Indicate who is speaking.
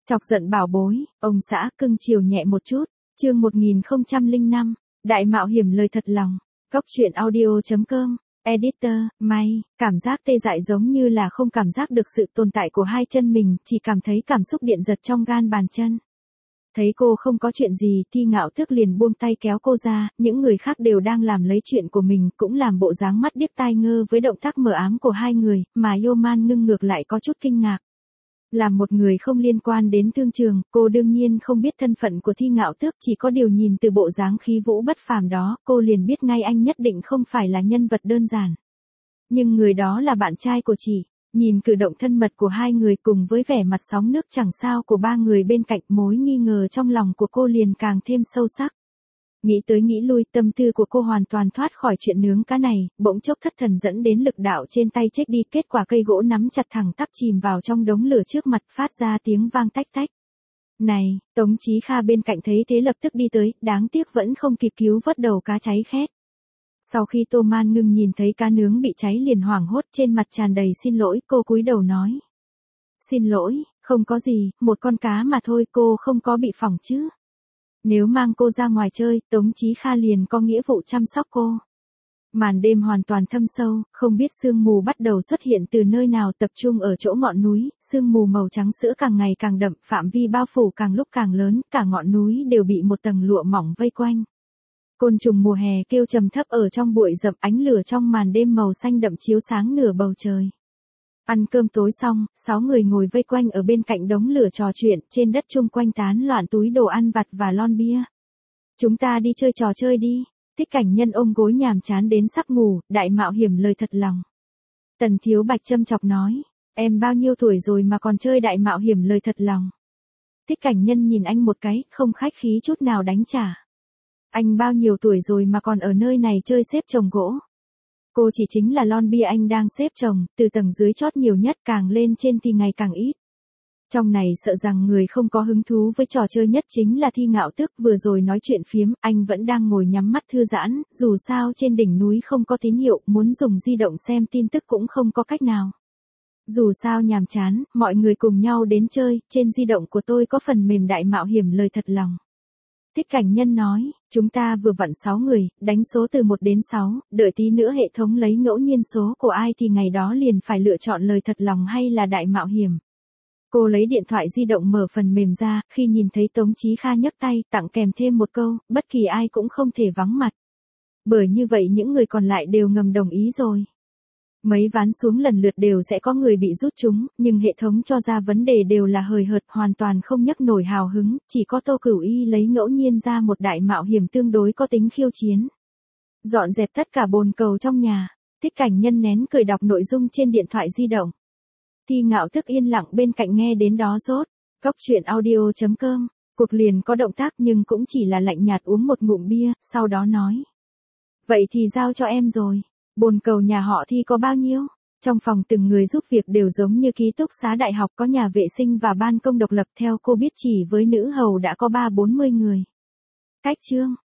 Speaker 1: Chọc giận bảo bối, ông xã cưng chiều nhẹ một chút. Chương 1005, Đại mạo hiểm lời thật lòng. Góc truyện audio.com. Editor, May, cảm giác tê dại giống như là không cảm giác được sự tồn tại của hai chân mình, chỉ cảm thấy cảm xúc điện giật trong gan bàn chân. Thấy cô không có chuyện gì, Thi Ngạo Tước liền buông tay kéo cô ra, những người khác đều đang làm lấy chuyện của mình, cũng làm bộ dáng mắt điếc tai ngơ với động tác mờ ám của hai người, mà Yoman ngưng ngược lại có chút kinh ngạc. Là một người không liên quan đến thương trường, cô đương nhiên không biết thân phận của Thi Ngạo Tước, chỉ có điều nhìn từ bộ dáng khí vũ bất phàm đó, cô liền biết ngay anh nhất định không phải là nhân vật đơn giản. Nhưng người đó là bạn trai của chị. Nhìn cử động thân mật của hai người cùng với vẻ mặt sóng nước chẳng sao của ba người bên cạnh, mối nghi ngờ trong lòng của cô liền càng thêm sâu sắc. Nghĩ tới nghĩ lui, tâm tư của cô hoàn toàn thoát khỏi chuyện nướng cá này, bỗng chốc thất thần dẫn đến lực đạo trên tay chết đi, kết quả cây gỗ nắm chặt thẳng tắp chìm vào trong đống lửa trước mặt, phát ra tiếng vang tách tách. Này, Tống Chí Kha bên cạnh thấy thế lập tức đi tới, đáng tiếc vẫn không kịp cứu vớt đầu cá cháy khét. Sau khi Tô Man Ngưng nhìn thấy cá nướng bị cháy liền hoảng hốt, trên mặt tràn đầy xin lỗi, cô cúi đầu nói. Xin lỗi, không có gì, một con cá mà thôi, cô không có bị phỏng chứ. Nếu mang cô ra ngoài chơi, Tống Chí Kha liền có nghĩa vụ chăm sóc cô. Màn đêm hoàn toàn thâm sâu, không biết sương mù bắt đầu xuất hiện từ nơi nào, tập trung ở chỗ ngọn núi, sương mù màu trắng sữa càng ngày càng đậm, phạm vi bao phủ càng lúc càng lớn, cả ngọn núi đều bị một tầng lụa mỏng vây quanh. Côn trùng mùa hè kêu trầm thấp ở trong bụi rậm, ánh lửa trong màn đêm màu xanh đậm chiếu sáng nửa bầu trời. Ăn cơm tối xong, 6 người ngồi vây quanh ở bên cạnh đống lửa trò chuyện, trên đất chung quanh tán loạn túi đồ ăn vặt và lon bia. Chúng ta đi chơi trò chơi đi. Thích Cảnh Nhân ôm gối nhàm chán đến sắp ngủ, đại mạo hiểm lời thật lòng. Tần Thiếu Bạch châm chọc nói, em bao nhiêu tuổi rồi mà còn chơi đại mạo hiểm lời thật lòng. Thích Cảnh Nhân nhìn anh một cái, không khách khí chút nào đánh trả. Anh bao nhiêu tuổi rồi mà còn ở nơi này chơi xếp chồng gỗ. Cô chỉ chính là lon bia anh đang xếp chồng, từ tầng dưới chót nhiều nhất, càng lên trên thì ngày càng ít. Trong này sợ rằng người không có hứng thú với trò chơi nhất chính là Thi Ngạo Tước, vừa rồi nói chuyện phiếm, anh vẫn đang ngồi nhắm mắt thư giãn, dù sao trên đỉnh núi không có tín hiệu, muốn dùng di động xem tin tức cũng không có cách nào. Dù sao nhàm chán, mọi người cùng nhau đến chơi, trên di động của tôi có phần mềm đại mạo hiểm lời thật lòng. Thích Cảnh Nhân nói, chúng ta vừa vặn 6 người, đánh số từ 1 đến 6, đợi tí nữa hệ thống lấy ngẫu nhiên số của ai thì ngày đó liền phải lựa chọn lời thật lòng hay là đại mạo hiểm. Cô lấy điện thoại di động mở phần mềm ra, khi nhìn thấy Tống Chí Kha nhấc tay, tặng kèm thêm một câu, bất kỳ ai cũng không thể vắng mặt. Bởi như vậy những người còn lại đều ngầm đồng ý rồi. Mấy ván xuống lần lượt đều sẽ có người bị rút trúng, nhưng hệ thống cho ra vấn đề đều là hời hợt, hoàn toàn không nhắc nổi hào hứng, chỉ có Tô Cửu Y lấy ngẫu nhiên ra một đại mạo hiểm tương đối có tính khiêu chiến. Dọn dẹp tất cả bồn cầu trong nhà, Thích Cảnh Nhân nén cười đọc nội dung trên điện thoại di động. Thi Ngạo Tước yên lặng bên cạnh nghe đến đó rốt. Góc truyện audio.com. Cuộc liền có động tác nhưng cũng chỉ là lạnh nhạt uống một ngụm bia, sau đó nói. Vậy thì giao cho em rồi. Bồn cầu nhà họ Thi có bao nhiêu? Trong phòng từng người giúp việc đều giống như ký túc xá đại học, có nhà vệ sinh và ban công độc lập, theo cô biết chỉ với nữ hầu đã có 30-40 người. Cách chương.